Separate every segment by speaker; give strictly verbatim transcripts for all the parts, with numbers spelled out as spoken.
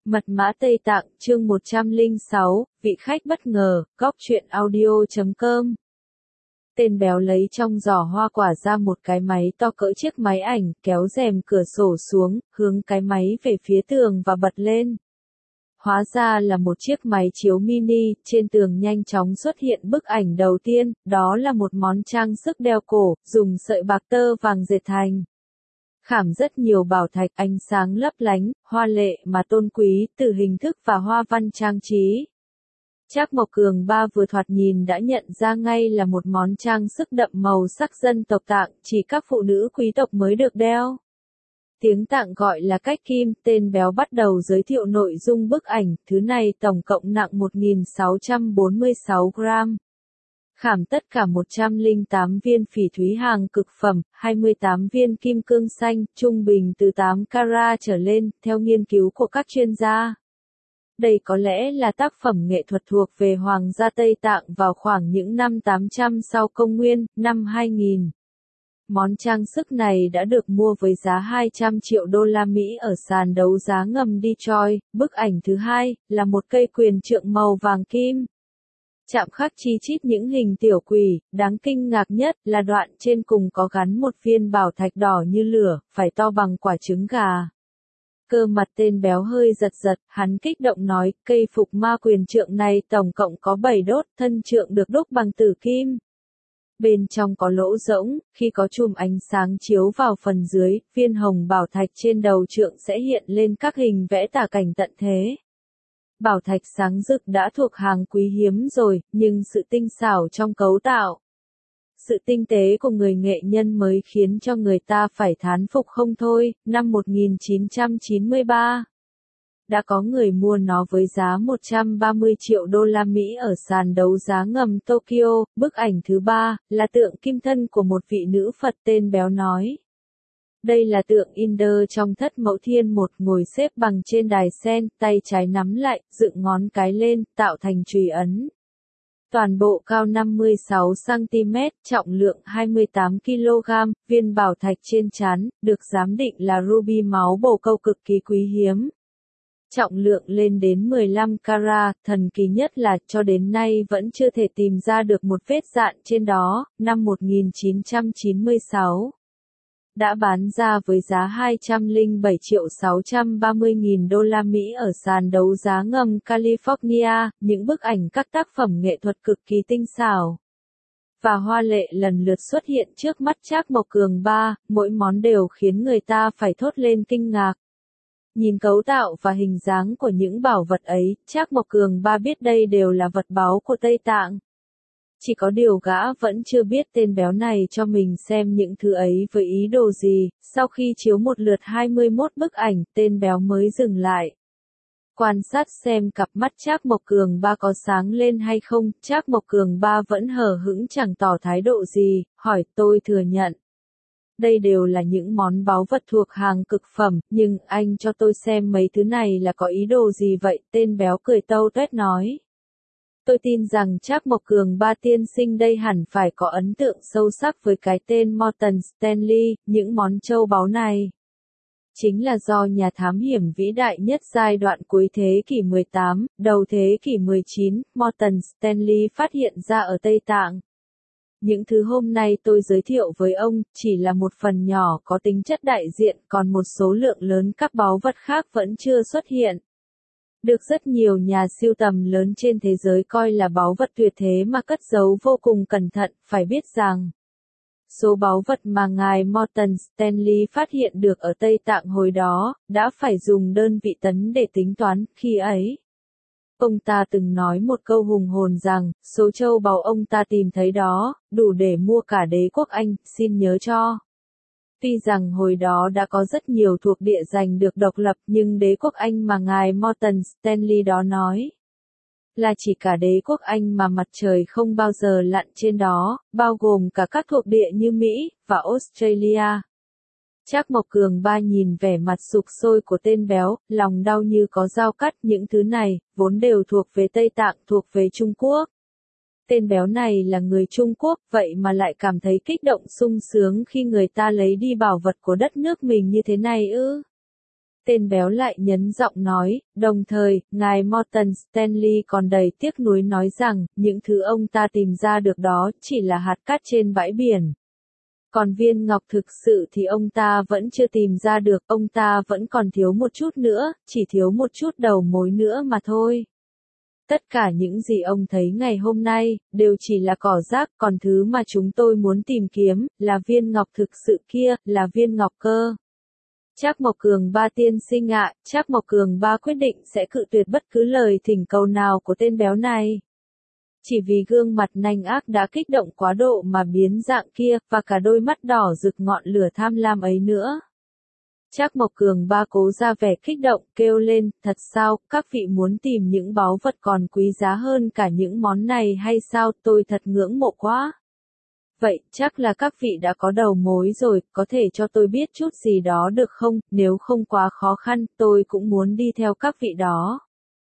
Speaker 1: Mật mã Tây Tạng, chương một trăm lẻ sáu, vị khách bất ngờ, góc truyện audio chấm com. Tên béo lấy trong giỏ hoa quả ra một cái máy to cỡ chiếc máy ảnh, kéo rèm cửa sổ xuống, hướng cái máy về phía tường và bật lên. Hóa ra là một chiếc máy chiếu mini, trên tường nhanh chóng xuất hiện bức ảnh đầu tiên, đó là một món trang sức đeo cổ, dùng sợi bạc tơ vàng dệt thành. Khảm rất nhiều bảo thạch ánh sáng lấp lánh, hoa lệ mà tôn quý, từ hình thức và hoa văn trang trí. Trác Mộc Cường Ba vừa thoạt nhìn đã nhận ra ngay là một món trang sức đậm màu sắc dân tộc Tạng, chỉ các phụ nữ quý tộc mới được đeo. Tiếng Tạng gọi là cách kim, tên béo bắt đầu giới thiệu nội dung bức ảnh, thứ này tổng cộng nặng một nghìn sáu trăm bốn mươi sáu gram. Khảm tất cả một trăm lẻ tám viên phỉ thúy hàng cực phẩm, hai mươi tám viên kim cương xanh, trung bình từ tám carat trở lên, theo nghiên cứu của các chuyên gia. Đây có lẽ là tác phẩm nghệ thuật thuộc về Hoàng gia Tây Tạng vào khoảng những năm tám trăm sau công nguyên, năm hai nghìn. Món trang sức này đã được mua với giá hai trăm triệu đô la Mỹ ở sàn đấu giá ngầm Detroit. Bức ảnh thứ hai là một cây quyền trượng màu vàng kim. Chạm khắc chi chít những hình tiểu quỷ, đáng kinh ngạc nhất là đoạn trên cùng có gắn một viên bảo thạch đỏ như lửa, phải to bằng quả trứng gà. Cơ mặt tên béo hơi giật giật, hắn kích động nói, cây phục ma quyền trượng này tổng cộng có bảy đốt, thân trượng được đúc bằng tử kim. Bên trong có lỗ rỗng, khi có chùm ánh sáng chiếu vào phần dưới, viên hồng bảo thạch trên đầu trượng sẽ hiện lên các hình vẽ tả cảnh tận thế. Bảo thạch sáng rực đã thuộc hàng quý hiếm rồi, nhưng sự tinh xảo trong cấu tạo, sự tinh tế của người nghệ nhân mới khiến cho người ta phải thán phục không thôi. Năm một nghìn chín trăm chín mươi ba, đã có người mua nó với giá một trăm ba mươi triệu đô la Mỹ ở sàn đấu giá ngầm Tokyo. Bức ảnh thứ ba là tượng kim thân của một vị nữ Phật, tên béo nói. Đây là tượng Inder trong Thất Mẫu Thiên, một ngồi xếp bằng trên đài sen, tay trái nắm lại, dựng ngón cái lên, tạo thành chùy ấn. Toàn bộ cao năm mươi sáu xăng ti mét, trọng lượng hai mươi tám ki lô gam, viên bảo thạch trên trán, được giám định là ruby máu bồ câu cực kỳ quý hiếm. Trọng lượng lên đến mười lăm carat, thần kỳ nhất là, cho đến nay vẫn chưa thể tìm ra được một vết dạn trên đó. Năm một nghìn chín trăm chín mươi sáu. Đã bán ra với giá hai trăm lẻ bảy triệu sáu trăm ba mươi nghìn đô la Mỹ ở sàn đấu giá ngầm California. Những bức ảnh các tác phẩm nghệ thuật cực kỳ tinh xảo và hoa lệ lần lượt xuất hiện trước mắt Trác Mộc Cường Ba, mỗi món đều khiến người ta phải thốt lên kinh ngạc. Nhìn cấu tạo và hình dáng của những bảo vật ấy, Trác Mộc Cường Ba biết đây đều là vật báu của Tây Tạng. Chỉ có điều gã vẫn chưa biết tên béo này cho mình xem những thứ ấy với ý đồ gì. Sau khi chiếu một lượt hai mươi mốt bức ảnh, tên béo mới dừng lại. Quan sát xem cặp mắt Trác Mộc Cường Ba có sáng lên hay không. Trác Mộc Cường Ba vẫn hờ hững chẳng tỏ thái độ gì, hỏi, tôi thừa nhận. Đây đều là những món báu vật thuộc hàng cực phẩm, nhưng anh cho tôi xem mấy thứ này là có ý đồ gì vậy? Tên béo cười tâu tuét nói. Tôi tin rằng Trác Mộc Cường Ba tiên sinh đây hẳn phải có ấn tượng sâu sắc với cái tên Morton Stanley. Những món châu báu này chính là do nhà thám hiểm vĩ đại nhất giai đoạn cuối thế kỷ mười tám, đầu thế kỷ mười chín, Morton Stanley phát hiện ra ở Tây Tạng. Những thứ hôm nay tôi giới thiệu với ông chỉ là một phần nhỏ có tính chất đại diện, còn một số lượng lớn các báu vật khác vẫn chưa xuất hiện. Được rất nhiều nhà sưu tầm lớn trên thế giới coi là báu vật tuyệt thế mà cất giấu vô cùng cẩn thận. Phải biết rằng, số báu vật mà ngài Morton Stanley phát hiện được ở Tây Tạng hồi đó, đã phải dùng đơn vị tấn để tính toán. Khi ấy, ông ta từng nói một câu hùng hồn rằng, số châu báu ông ta tìm thấy đó, đủ để mua cả đế quốc Anh, xin nhớ cho. Tuy rằng hồi đó đã có rất nhiều thuộc địa giành được độc lập, nhưng đế quốc Anh mà ngài Morton Stanley đó nói là chỉ cả đế quốc Anh mà mặt trời không bao giờ lặn trên đó, bao gồm cả các thuộc địa như Mỹ và Australia. Trác Mộc Cường Ba nhìn vẻ mặt sục sôi của tên béo, lòng đau như có dao cắt. Những thứ này vốn đều thuộc về Tây Tạng, thuộc về Trung Quốc. Tên béo này là người Trung Quốc, vậy mà lại cảm thấy kích động sung sướng khi người ta lấy đi bảo vật của đất nước mình như thế này ư? Tên béo lại nhấn giọng nói, đồng thời, ngài Morton Stanley còn đầy tiếc nuối nói rằng, những thứ ông ta tìm ra được đó chỉ là hạt cát trên bãi biển. Còn viên ngọc thực sự thì ông ta vẫn chưa tìm ra được, ông ta vẫn còn thiếu một chút nữa, chỉ thiếu một chút đầu mối nữa mà thôi. Tất cả những gì ông thấy ngày hôm nay, đều chỉ là cỏ rác, còn thứ mà chúng tôi muốn tìm kiếm, là viên ngọc thực sự kia, là viên ngọc cơ. Trác Mộc Cường Ba tiên sinh ạ, Trác Mộc Cường Ba quyết định sẽ cự tuyệt bất cứ lời thỉnh cầu nào của tên béo này. Chỉ vì gương mặt nanh ác đã kích động quá độ mà biến dạng kia, và cả đôi mắt đỏ rực ngọn lửa tham lam ấy nữa. Trác Mộc Cường Ba cố ra vẻ kích động, kêu lên, thật sao, các vị muốn tìm những báu vật còn quý giá hơn cả những món này hay sao, tôi thật ngưỡng mộ quá. Vậy, chắc là các vị đã có đầu mối rồi, có thể cho tôi biết chút gì đó được không, nếu không quá khó khăn, tôi cũng muốn đi theo các vị đó.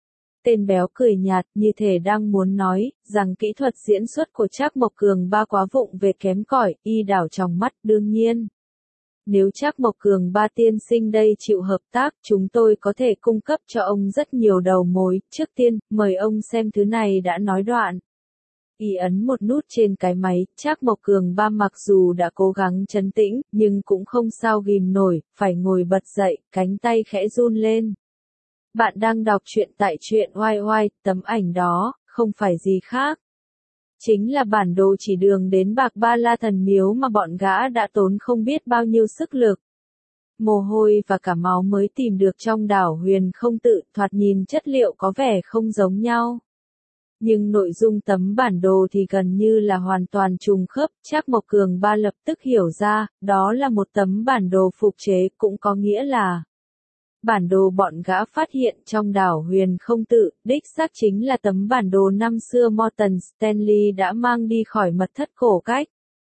Speaker 1: Tên béo cười nhạt, như thể đang muốn nói, rằng kỹ thuật diễn xuất của Trác Mộc Cường Ba quá vụng về kém cỏi, y đảo trong mắt, đương nhiên. Nếu Trác Mộc Cường Ba tiên sinh đây chịu hợp tác, chúng tôi có thể cung cấp cho ông rất nhiều đầu mối, trước tiên, mời ông xem thứ này đã nói đoạn. Y ấn một nút trên cái máy, Trác Mộc Cường Ba mặc dù đã cố gắng trấn tĩnh, nhưng cũng không sao ghim nổi, phải ngồi bật dậy, cánh tay khẽ run lên. Bạn đang đọc truyện tại truyện oai oai, tấm ảnh đó, không phải gì khác. Chính là bản đồ chỉ đường đến Bạc Ba La Thần Miếu mà bọn gã đã tốn không biết bao nhiêu sức lực. Mồ hôi và cả máu mới tìm được trong đảo Huyền Không Tự, thoạt nhìn chất liệu có vẻ không giống nhau. Nhưng nội dung tấm bản đồ thì gần như là hoàn toàn trùng khớp, Trác Mộc Cường Ba lập tức hiểu ra, đó là một tấm bản đồ phục chế, cũng có nghĩa là bản đồ bọn gã phát hiện trong đảo Huyền Không Tự, đích xác chính là tấm bản đồ năm xưa Morton Stanley đã mang đi khỏi mật thất cổ cách.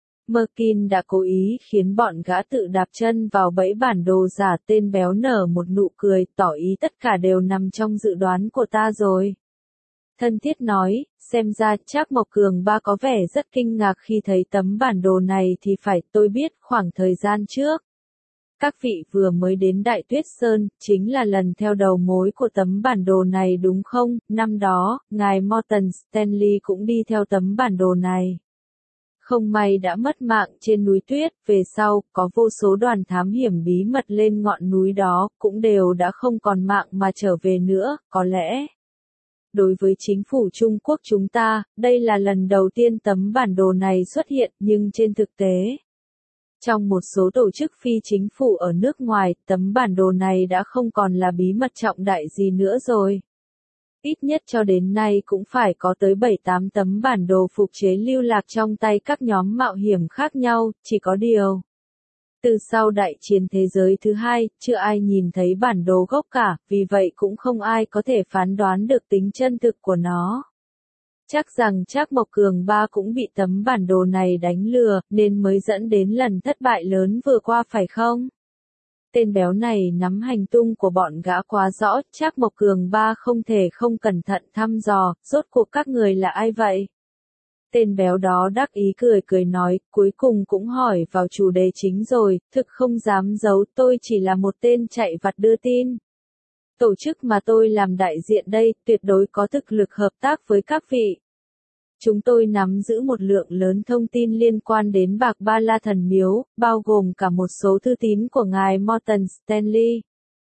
Speaker 1: Merkin đã cố ý khiến bọn gã tự đạp chân vào bẫy bản đồ giả. Tên béo nở một nụ cười, tỏ ý tất cả đều nằm trong dự đoán của ta rồi. Thân thiết nói, xem ra Trác Mộc Cường Ba có vẻ rất kinh ngạc khi thấy tấm bản đồ này thì phải, tôi biết, khoảng thời gian trước. Các vị vừa mới đến Đại Tuyết Sơn, chính là lần theo đầu mối của tấm bản đồ này đúng không? Năm đó, ngài Morton Stanley cũng đi theo tấm bản đồ này. Không may đã mất mạng trên núi tuyết, về sau, có vô số đoàn thám hiểm bí mật lên ngọn núi đó, cũng đều đã không còn mạng mà trở về nữa, có lẽ. Đối với chính phủ Trung Quốc chúng ta, đây là lần đầu tiên tấm bản đồ này xuất hiện, nhưng trên thực tế, trong một số tổ chức phi chính phủ ở nước ngoài, tấm bản đồ này đã không còn là bí mật trọng đại gì nữa rồi. Ít nhất cho đến nay cũng phải có tới bảy tám tấm bản đồ phục chế lưu lạc trong tay các nhóm mạo hiểm khác nhau, chỉ có điều. Từ sau đại chiến thế giới thứ hai, chưa ai nhìn thấy bản đồ gốc cả, vì vậy cũng không ai có thể phán đoán được tính chân thực của nó. Chắc rằng Trác Mộc Cường Ba cũng bị tấm bản đồ này đánh lừa, nên mới dẫn đến lần thất bại lớn vừa qua phải không? Tên béo này nắm hành tung của bọn gã quá rõ, Trác Mộc Cường Ba không thể không cẩn thận thăm dò, rốt cuộc các người là ai vậy? Tên béo đó đắc ý cười cười nói, cuối cùng cũng hỏi vào chủ đề chính rồi, thực không dám giấu, tôi chỉ là một tên chạy vặt đưa tin. Tổ chức mà tôi làm đại diện đây, tuyệt đối có thực lực hợp tác với các vị. Chúng tôi nắm giữ một lượng lớn thông tin liên quan đến Bạc Ba La Thần Miếu, bao gồm cả một số thư tín của ngài Morton Stanley.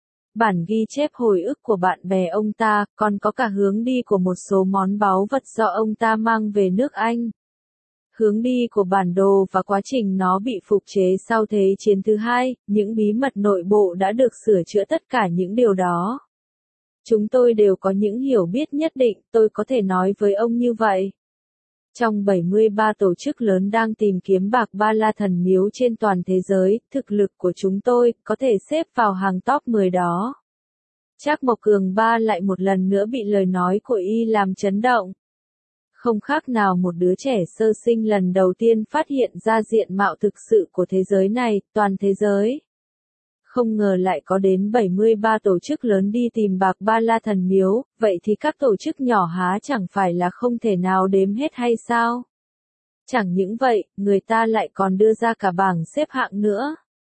Speaker 1: Bản ghi chép hồi ức của bạn bè ông ta, còn có cả hướng đi của một số món báu vật do ông ta mang về nước Anh. Hướng đi của bản đồ và quá trình nó bị phục chế sau Thế chiến thứ hai, những bí mật nội bộ đã được sửa chữa, tất cả những điều đó. Chúng tôi đều có những hiểu biết nhất định, tôi có thể nói với ông như vậy. Trong bảy mươi ba tổ chức lớn đang tìm kiếm Bạc Ba La Thần Miếu trên toàn thế giới, thực lực của chúng tôi có thể xếp vào hàng top mười đó. Trác Mộc Cường Ba lại một lần nữa bị lời nói của y làm chấn động. Không khác nào một đứa trẻ sơ sinh lần đầu tiên phát hiện ra diện mạo thực sự của thế giới này, toàn thế giới. Không ngờ lại có đến bảy mươi ba tổ chức lớn đi tìm Bạc Ba La Thần Miếu, vậy thì các tổ chức nhỏ há chẳng phải là không thể nào đếm hết hay sao? Chẳng những vậy, người ta lại còn đưa ra cả bảng xếp hạng nữa.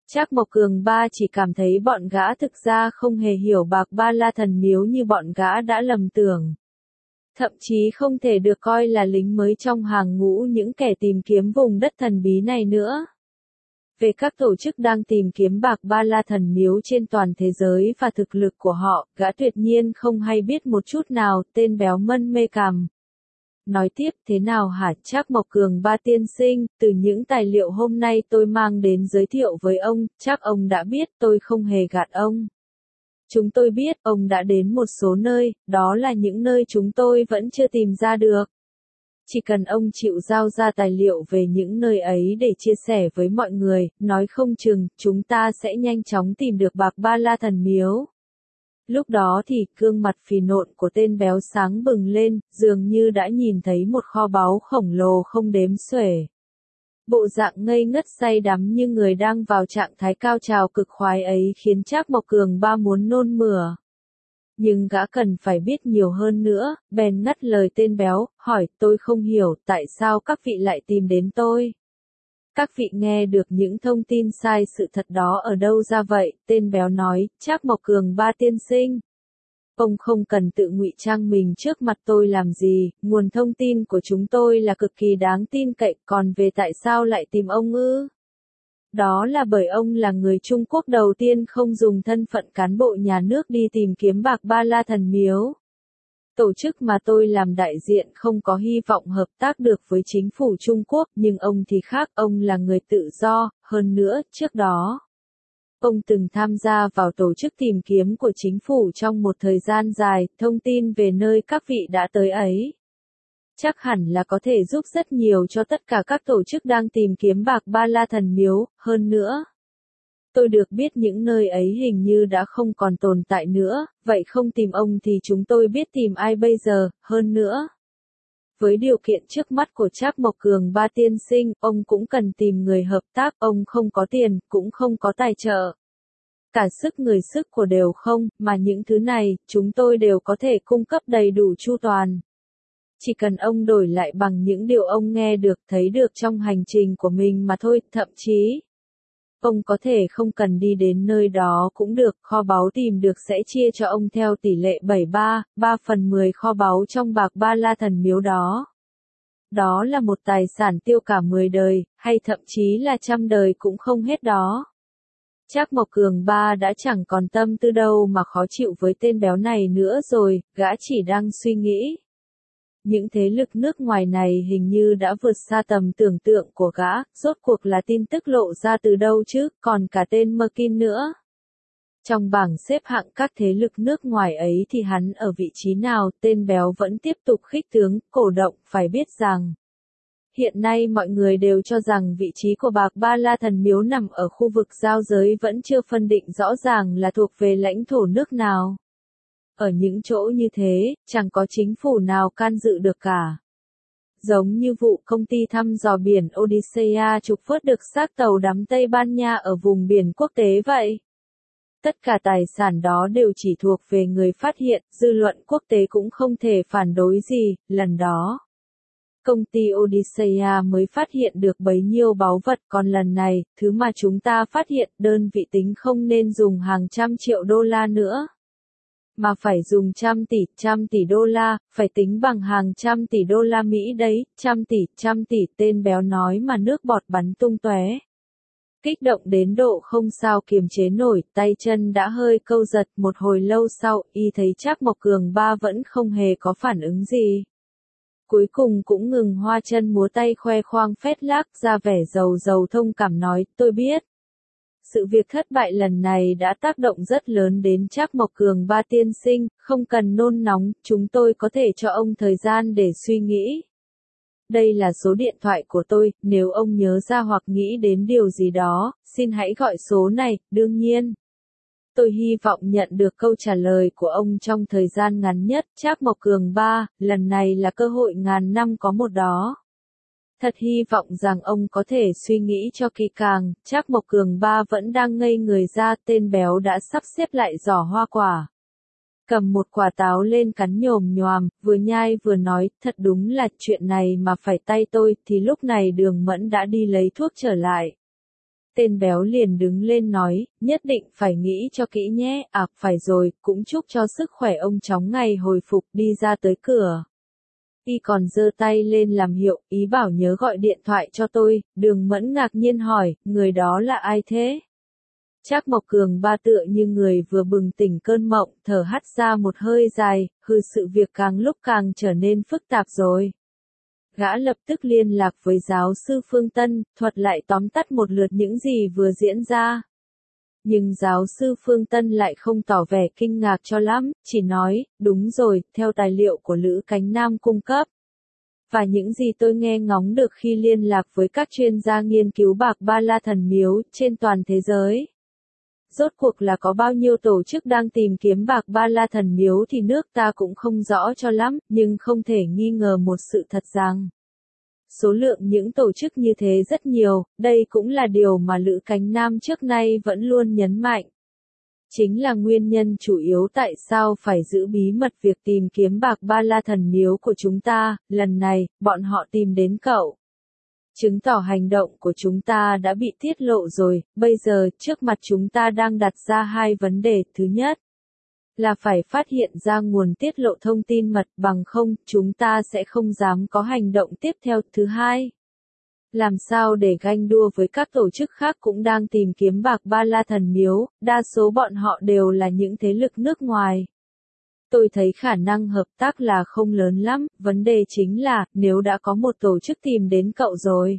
Speaker 1: Trác Mộc Cường Ba chỉ cảm thấy bọn gã thực ra không hề hiểu Bạc Ba La Thần Miếu như bọn gã đã lầm tưởng. Thậm chí không thể được coi là lính mới trong hàng ngũ những kẻ tìm kiếm vùng đất thần bí này nữa. Về các tổ chức đang tìm kiếm Bạc Ba La Thần Miếu trên toàn thế giới và thực lực của họ, gã tuyệt nhiên không hay biết một chút nào, tên béo mân mê cằm. Nói tiếp, thế nào hả Trác Mộc Cường Ba tiên sinh, từ những tài liệu hôm nay tôi mang đến giới thiệu với ông, chắc ông đã biết tôi không hề gạt ông. Chúng tôi biết ông đã đến một số nơi, đó là những nơi chúng tôi vẫn chưa tìm ra được. Chỉ cần ông chịu giao ra tài liệu về những nơi ấy để chia sẻ với mọi người, nói không chừng, chúng ta sẽ nhanh chóng tìm được Bạc Ba La Thần Miếu. Lúc đó thì, gương mặt phì nộn của tên béo sáng bừng lên, dường như đã nhìn thấy một kho báu khổng lồ không đếm xuể. Bộ dạng ngây ngất say đắm như người đang vào trạng thái cao trào cực khoái ấy khiến Trác Mộc Cường Ba muốn nôn mửa. Nhưng gã cần phải biết nhiều hơn nữa, bèn ngắt lời tên béo, hỏi, tôi không hiểu, tại sao các vị lại tìm đến tôi? Các vị nghe được những thông tin sai sự thật đó ở đâu ra vậy? Tên béo nói, Trác Mộc Cường Ba tiên sinh. Ông không cần tự ngụy trang mình trước mặt tôi làm gì, nguồn thông tin của chúng tôi là cực kỳ đáng tin cậy, còn về tại sao lại tìm ông ư? Đó là bởi ông là người Trung Quốc đầu tiên không dùng thân phận cán bộ nhà nước đi tìm kiếm Bạc Ba La Thần Miếu. Tổ chức mà tôi làm đại diện không có hy vọng hợp tác được với chính phủ Trung Quốc, nhưng ông thì khác, ông là người tự do, hơn nữa, trước đó. Ông từng tham gia vào tổ chức tìm kiếm của chính phủ trong một thời gian dài, thông tin về nơi các vị đã tới ấy. Chắc hẳn là có thể giúp rất nhiều cho tất cả các tổ chức đang tìm kiếm Bạc Ba La Thần Miếu, hơn nữa. Tôi được biết những nơi ấy hình như đã không còn tồn tại nữa, vậy không tìm ông thì chúng tôi biết tìm ai bây giờ, hơn nữa. Với điều kiện trước mắt của Trác Mộc Cường Ba tiên sinh, ông cũng cần tìm người hợp tác, ông không có tiền, cũng không có tài trợ. Cả sức người sức của đều không, mà những thứ này, chúng tôi đều có thể cung cấp đầy đủ chu toàn. Chỉ cần ông đổi lại bằng những điều ông nghe được thấy được trong hành trình của mình mà thôi, thậm chí. Ông có thể không cần đi đến nơi đó cũng được, kho báu tìm được sẽ chia cho ông theo tỷ lệ bảy ba, ba phần mười kho báu trong Bạc Ba La Thần Miếu đó. Đó là một tài sản tiêu cả mười đời, hay thậm chí là trăm đời cũng không hết đó. Trác Mộc Cường Ba đã chẳng còn tâm tư đâu mà khó chịu với tên béo này nữa rồi, gã chỉ đang suy nghĩ. Những thế lực nước ngoài này hình như đã vượt xa tầm tưởng tượng của gã, rốt cuộc là tin tức lộ ra từ đâu chứ, còn cả tên Merkin nữa. Trong bảng xếp hạng các thế lực nước ngoài ấy thì hắn ở vị trí nào, tên béo vẫn tiếp tục khích tướng, cổ động, phải biết rằng. Hiện nay mọi người đều cho rằng vị trí của Bạc Ba La Thần Miếu nằm ở khu vực giao giới vẫn chưa phân định rõ ràng là thuộc về lãnh thổ nước nào. Ở những chỗ như thế, chẳng có chính phủ nào can dự được cả. Giống như vụ công ty thăm dò biển Odisea trục vớt được xác tàu đắm Tây Ban Nha ở vùng biển quốc tế vậy. Tất cả tài sản đó đều chỉ thuộc về người phát hiện, dư luận quốc tế cũng không thể phản đối gì, lần đó. Công ty Odisea mới phát hiện được bấy nhiêu báu vật, còn lần này, thứ mà chúng ta phát hiện đơn vị tính không nên dùng hàng trăm triệu đô la nữa. Mà phải dùng trăm tỷ, trăm tỷ đô la, phải tính bằng hàng trăm tỷ đô la Mỹ đấy, trăm tỷ, trăm tỷ, tên béo nói mà nước bọt bắn tung tóe. Kích động đến độ không sao kiềm chế nổi, tay chân đã hơi câu giật, một hồi lâu sau, y thấy Trác Mộc Cường Ba vẫn không hề có phản ứng gì. Cuối cùng cũng ngừng hoa chân múa tay khoe khoang phét lác ra vẻ giàu giàu thông cảm nói, tôi biết. Sự việc thất bại lần này đã tác động rất lớn đến Trác Mộc Cường Ba tiên sinh, không cần nôn nóng, chúng tôi có thể cho ông thời gian để suy nghĩ. Đây là số điện thoại của tôi, nếu ông nhớ ra hoặc nghĩ đến điều gì đó, xin hãy gọi số này, đương nhiên. Tôi hy vọng nhận được câu trả lời của ông trong thời gian ngắn nhất, Trác Mộc Cường Ba, lần này là cơ hội ngàn năm có một đó. Thật hy vọng rằng ông có thể suy nghĩ cho kỹ càng, Trác Mộc Cường Ba vẫn đang ngây người ra, tên béo đã sắp xếp lại giỏ hoa quả. Cầm một quả táo lên cắn nhồm nhoàm, vừa nhai vừa nói, thật đúng là chuyện này mà phải tay tôi, thì lúc này Đường Mẫn đã đi lấy thuốc trở lại. Tên béo liền đứng lên nói, nhất định phải nghĩ cho kỹ nhé, à, phải rồi, cũng chúc cho sức khỏe ông chóng ngày hồi phục, đi ra tới cửa. Y còn giơ tay lên làm hiệu, ý bảo nhớ gọi điện thoại cho tôi. Đường Mẫn ngạc nhiên hỏi, người đó là ai thế? Trác Mộc Cường ba tựa như người vừa bừng tỉnh cơn mộng, thở hắt ra một hơi dài, hừ, sự việc càng lúc càng trở nên phức tạp rồi. Gã lập tức liên lạc với giáo sư Phương Tân, thuật lại tóm tắt một lượt những gì vừa diễn ra. Nhưng giáo sư Phương Tân lại không tỏ vẻ kinh ngạc cho lắm, chỉ nói, đúng rồi, theo tài liệu của Lữ Cánh Nam cung cấp. Và những gì tôi nghe ngóng được khi liên lạc với các chuyên gia nghiên cứu bạc ba la thần miếu trên toàn thế giới. Rốt cuộc là có bao nhiêu tổ chức đang tìm kiếm bạc ba la thần miếu thì nước ta cũng không rõ cho lắm, nhưng không thể nghi ngờ một sự thật rằng số lượng những tổ chức như thế rất nhiều, đây cũng là điều mà Lữ Cánh Nam trước nay vẫn luôn nhấn mạnh. Chính là nguyên nhân chủ yếu tại sao phải giữ bí mật việc tìm kiếm bạc ba la thần miếu của chúng ta, lần này, bọn họ tìm đến cậu. Chứng tỏ hành động của chúng ta đã bị tiết lộ rồi, bây giờ, trước mặt chúng ta đang đặt ra hai vấn đề, thứ nhất là phải phát hiện ra nguồn tiết lộ thông tin mật, bằng không, chúng ta sẽ không dám có hành động tiếp theo. Thứ hai, làm sao để ganh đua với các tổ chức khác cũng đang tìm kiếm bạc ba la thần miếu, đa số bọn họ đều là những thế lực nước ngoài. Tôi thấy khả năng hợp tác là không lớn lắm, vấn đề chính là, nếu đã có một tổ chức tìm đến cậu rồi,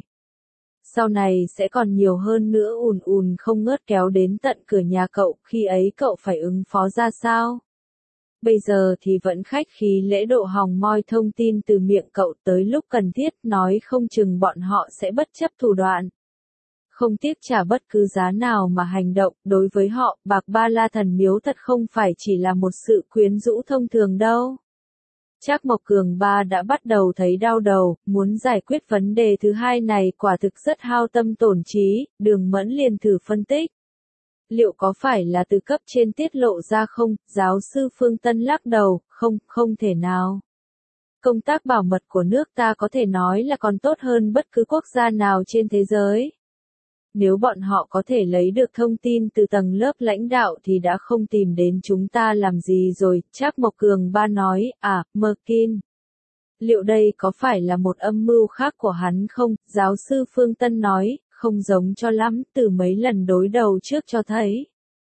Speaker 1: sau này sẽ còn nhiều hơn nữa ùn ùn không ngớt kéo đến tận cửa nhà cậu, khi ấy cậu phải ứng phó ra sao? Bây giờ thì vẫn khách khí lễ độ hòng moi thông tin từ miệng cậu, tới lúc cần thiết, nói không chừng bọn họ sẽ bất chấp thủ đoạn, không tiếc trả bất cứ giá nào mà hành động. Đối với họ, bạc ba la thần miếu thật không phải chỉ là một sự quyến rũ thông thường đâu. Trác Mộc Cường ba đã bắt đầu thấy đau đầu, muốn giải quyết vấn đề thứ hai này quả thực rất hao tâm tổn trí. Đường Mẫn liền thử phân tích. Liệu có phải là từ cấp trên tiết lộ ra không? Giáo sư Phương Tân lắc đầu, không, không thể nào. Công tác bảo mật của nước ta có thể nói là còn tốt hơn bất cứ quốc gia nào trên thế giới. Nếu bọn họ có thể lấy được thông tin từ tầng lớp lãnh đạo thì đã không tìm đến chúng ta làm gì rồi. Trác Mộc Cường ba nói, à, Merkin. Liệu đây có phải là một âm mưu khác của hắn không? Giáo sư Phương Tân nói, không giống cho lắm, từ mấy lần đối đầu trước cho thấy.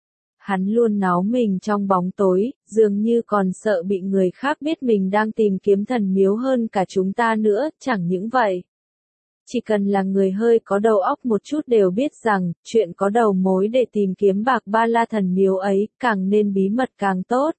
Speaker 1: Hắn luôn náu mình trong bóng tối, dường như còn sợ bị người khác biết mình đang tìm kiếm thần miếu hơn cả chúng ta nữa, chẳng những vậy. Chỉ cần là người hơi có đầu óc một chút đều biết rằng, chuyện có đầu mối để tìm kiếm bạc ba la thần miếu ấy, càng nên bí mật càng tốt.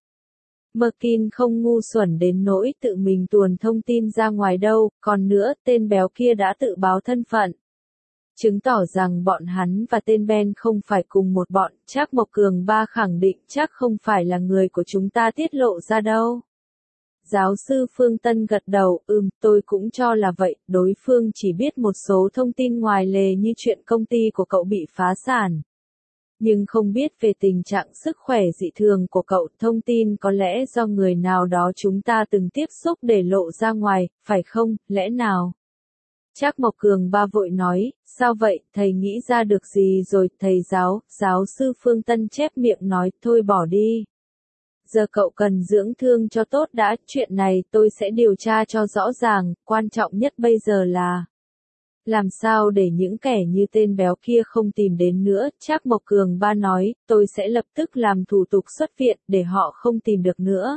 Speaker 1: Merkin không ngu xuẩn đến nỗi tự mình tuồn thông tin ra ngoài đâu, còn nữa, tên béo kia đã tự báo thân phận. Chứng tỏ rằng bọn hắn và tên Ben không phải cùng một bọn. Trác Mộc Cường ba khẳng định chắc không phải là người của chúng ta tiết lộ ra đâu. Giáo sư Phương Tân gật đầu, ừm, tôi cũng cho là vậy, đối phương chỉ biết một số thông tin ngoài lề như chuyện công ty của cậu bị phá sản. Nhưng không biết về tình trạng sức khỏe dị thường của cậu, thông tin có lẽ do người nào đó chúng ta từng tiếp xúc để lộ ra ngoài, phải không, lẽ nào? Trác Mộc Cường ba vội nói, sao vậy, thầy nghĩ ra được gì rồi, thầy giáo, giáo sư Phương Tân chép miệng nói, thôi bỏ đi. Giờ cậu cần dưỡng thương cho tốt đã, chuyện này tôi sẽ điều tra cho rõ ràng, quan trọng nhất bây giờ là làm sao để những kẻ như tên béo kia không tìm đến nữa. Trác Mộc Cường ba nói, tôi sẽ lập tức làm thủ tục xuất viện để họ không tìm được nữa.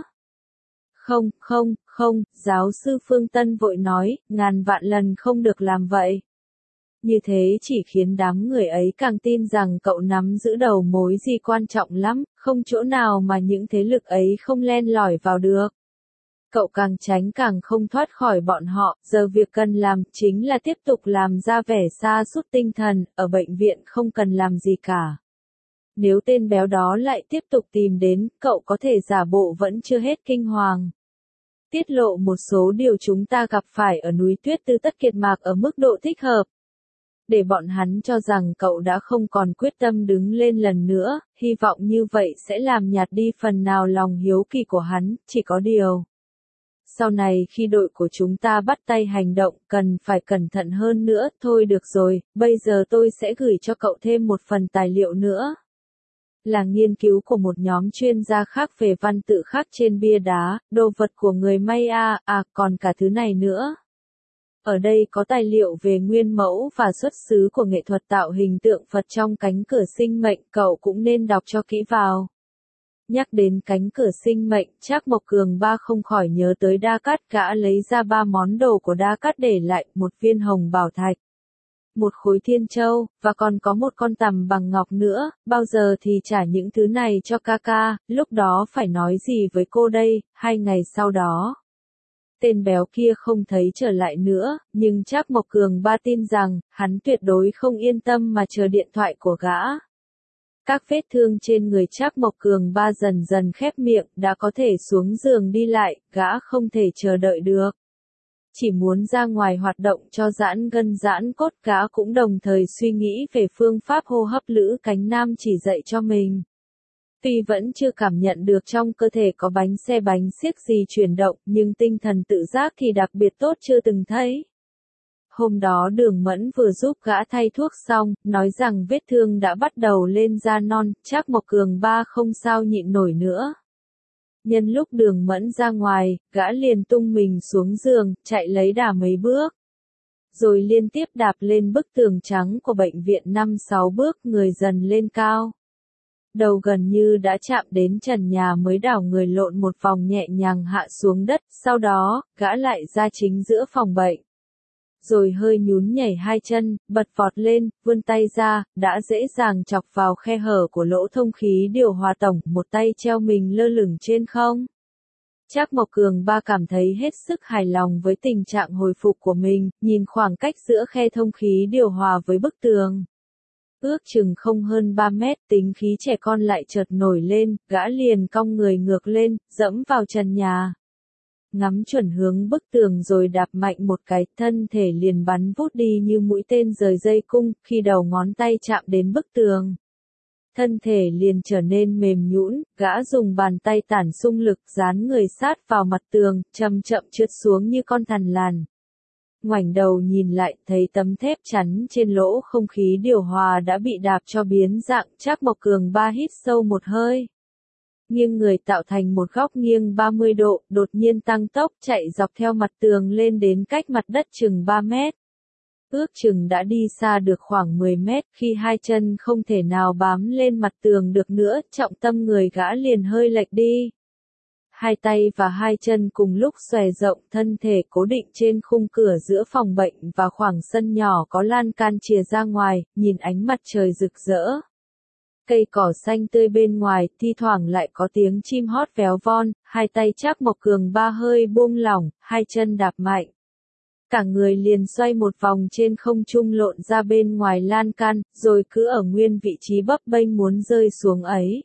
Speaker 1: Không, không, không, giáo sư Phương Tân vội nói, ngàn vạn lần không được làm vậy. Như thế chỉ khiến đám người ấy càng tin rằng cậu nắm giữ đầu mối gì quan trọng lắm, không chỗ nào mà những thế lực ấy không len lỏi vào được. Cậu càng tránh càng không thoát khỏi bọn họ, giờ việc cần làm chính là tiếp tục làm ra vẻ sa sút tinh thần, ở bệnh viện không cần làm gì cả. Nếu tên béo đó lại tiếp tục tìm đến, cậu có thể giả bộ vẫn chưa hết kinh hoàng. Tiết lộ một số điều chúng ta gặp phải ở núi tuyết Tư Tất Kiệt Mạc ở mức độ thích hợp. Để bọn hắn cho rằng cậu đã không còn quyết tâm đứng lên lần nữa, hy vọng như vậy sẽ làm nhạt đi phần nào lòng hiếu kỳ của hắn, chỉ có điều. sau này khi đội của chúng ta bắt tay hành động, cần phải cẩn thận hơn nữa, thôi được rồi, bây giờ tôi sẽ gửi cho cậu thêm một phần tài liệu nữa. Là nghiên cứu của một nhóm chuyên gia khác về văn tự khắc trên bia đá, đồ vật của người Maya, à còn cả thứ này nữa. Ở đây có tài liệu về nguyên mẫu và xuất xứ của nghệ thuật tạo hình tượng Phật trong cánh cửa sinh mệnh, cậu cũng nên đọc cho kỹ vào. Nhắc đến cánh cửa sinh mệnh, Trác Mộc Cường Ba không khỏi nhớ tới Đa Cát, gã lấy ra ba món đồ của Đa Cát để lại, một viên hồng bảo thạch, một khối thiên châu, và còn có một con tằm bằng ngọc nữa, bao giờ thì trả những thứ này cho ca ca, lúc đó phải nói gì với cô đây, hai ngày sau đó. Tên béo kia không thấy trở lại nữa, nhưng Trác Mộc Cường Ba tin rằng, hắn tuyệt đối không yên tâm mà chờ điện thoại của gã. Các vết thương trên người Trác Mộc Cường Ba dần dần khép miệng, đã có thể xuống giường đi lại, gã không thể chờ đợi được. Chỉ muốn ra ngoài hoạt động cho giãn gân giãn cốt, gã cũng đồng thời suy nghĩ về phương pháp hô hấp Lữ Cánh Nam chỉ dạy cho mình. Tuy vẫn chưa cảm nhận được trong cơ thể có bánh xe bánh xiếc gì chuyển động, nhưng tinh thần tự giác thì đặc biệt tốt chưa từng thấy. Hôm đó Đường Mẫn vừa giúp gã thay thuốc xong, nói rằng vết thương đã bắt đầu lên da non, Trác Mộc Cường Ba không sao nhịn nổi nữa. Nhân lúc Đường Mẫn ra ngoài, gã liền tung mình xuống giường, chạy lấy đà mấy bước. Rồi liên tiếp đạp lên bức tường trắng của bệnh viện năm sáu bước, người dần lên cao. Đầu gần như đã chạm đến trần nhà mới đảo người lộn một vòng nhẹ nhàng hạ xuống đất, sau đó, gã lại ra chính giữa phòng bệnh. Rồi hơi nhún nhảy hai chân, bật vọt lên, vươn tay ra, đã dễ dàng chọc vào khe hở của lỗ thông khí điều hòa tổng, một tay treo mình lơ lửng trên không. Trác Mộc Cường Ba cảm thấy hết sức hài lòng với tình trạng hồi phục của mình, nhìn khoảng cách giữa khe thông khí điều hòa với bức tường. Ước chừng không hơn ba mét, tính khí trẻ con lại chợt nổi lên, gã liền cong người ngược lên, dẫm vào trần nhà. Ngắm chuẩn hướng bức tường rồi đạp mạnh một cái, thân thể liền bắn vút đi như mũi tên rời dây cung, khi đầu ngón tay chạm đến bức tường. Thân thể liền trở nên mềm nhũn, gã dùng bàn tay tản xung lực dán người sát vào mặt tường, chậm chậm trượt xuống như con thằn lằn. Ngoảnh đầu nhìn lại, thấy tấm thép chắn trên lỗ không khí điều hòa đã bị đạp cho biến dạng, Trác Mộc Cường Ba hít sâu một hơi. Nghiêng người tạo thành một góc nghiêng ba mươi độ, đột nhiên tăng tốc chạy dọc theo mặt tường lên đến cách mặt đất chừng ba mét. Ước chừng đã đi xa được khoảng mười mét, khi hai chân không thể nào bám lên mặt tường được nữa, trọng tâm người gã liền hơi lệch đi. Hai tay và hai chân cùng lúc xòe rộng, thân thể cố định trên khung cửa giữa phòng bệnh và khoảng sân nhỏ có lan can chìa ra ngoài, nhìn ánh mặt trời rực rỡ. Cây cỏ xanh tươi bên ngoài, thi thoảng lại có tiếng chim hót véo von, hai tay Trác Mộc Cường Ba hơi buông lỏng, hai chân đạp mạnh. Cả người liền xoay một vòng trên không trung lộn ra bên ngoài lan can, rồi cứ ở nguyên vị trí bấp bênh muốn rơi xuống ấy.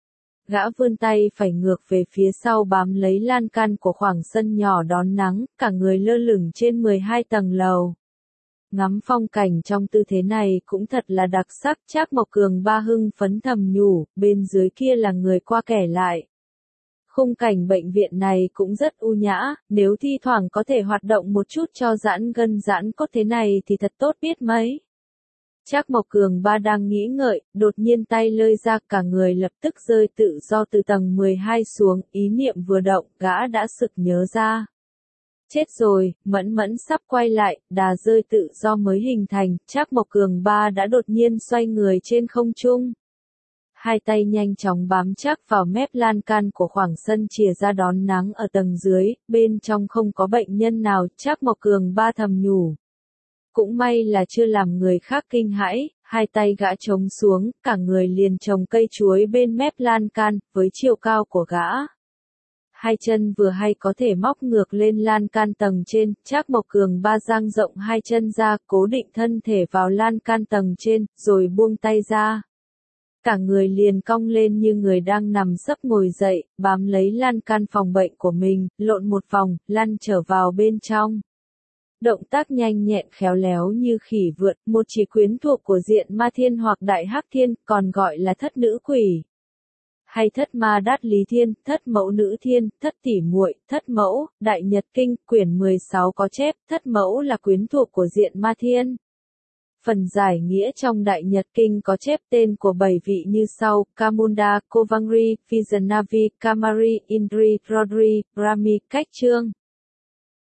Speaker 1: Gã vươn tay phải ngược về phía sau bám lấy lan can của khoảng sân nhỏ đón nắng, cả người lơ lửng trên mười hai tầng lầu. Ngắm phong cảnh trong tư thế này cũng thật là đặc sắc, Trác Mộc Cường Ba hưng phấn thầm nhủ, bên dưới kia là người qua kẻ lại. Khung cảnh bệnh viện này cũng rất u nhã, nếu thi thoảng có thể hoạt động một chút cho giãn gân giãn cốt thế này thì thật tốt biết mấy. Trác Mộc Cường Ba đang nghĩ ngợi, đột nhiên tay lơi ra, cả người lập tức rơi tự do từ tầng mười hai xuống, ý niệm vừa động, gã đã sực nhớ ra. Chết rồi, Mẫn Mẫn sắp quay lại, đà rơi tự do mới hình thành, Trác Mộc Cường Ba đã đột nhiên xoay người trên không trung. Hai tay nhanh chóng bám chắc vào mép lan can của khoảng sân chìa ra đón nắng ở tầng dưới, bên trong không có bệnh nhân nào, Trác Mộc Cường Ba thầm nhủ. Cũng may là chưa làm người khác kinh hãi, hai tay gã trống xuống, cả người liền trồng cây chuối bên mép lan can, với chiều cao của gã. Hai chân vừa hay có thể móc ngược lên lan can tầng trên, Trác Mộc Cường Ba dang rộng hai chân ra, cố định thân thể vào lan can tầng trên, rồi buông tay ra. Cả người liền cong lên như người đang nằm sấp ngồi dậy, bám lấy lan can phòng bệnh của mình, lộn một vòng, lăn trở vào bên trong. Động tác nhanh nhẹn khéo léo như khỉ vượt, một chỉ quyến thuộc của diện ma thiên hoặc đại hắc thiên, còn gọi là thất nữ quỷ. hay thất ma đát lý thiên, thất mẫu nữ thiên, thất tỷ muội, thất mẫu, Đại Nhật Kinh, quyển mười sáu có chép, thất mẫu là quyến thuộc của diện ma thiên. Phần giải nghĩa trong Đại Nhật Kinh có chép tên của bảy vị như sau: Kamunda, Kovangri, Vijanavi, Kamari, Indri, Rodri, Brahmi. Cách chương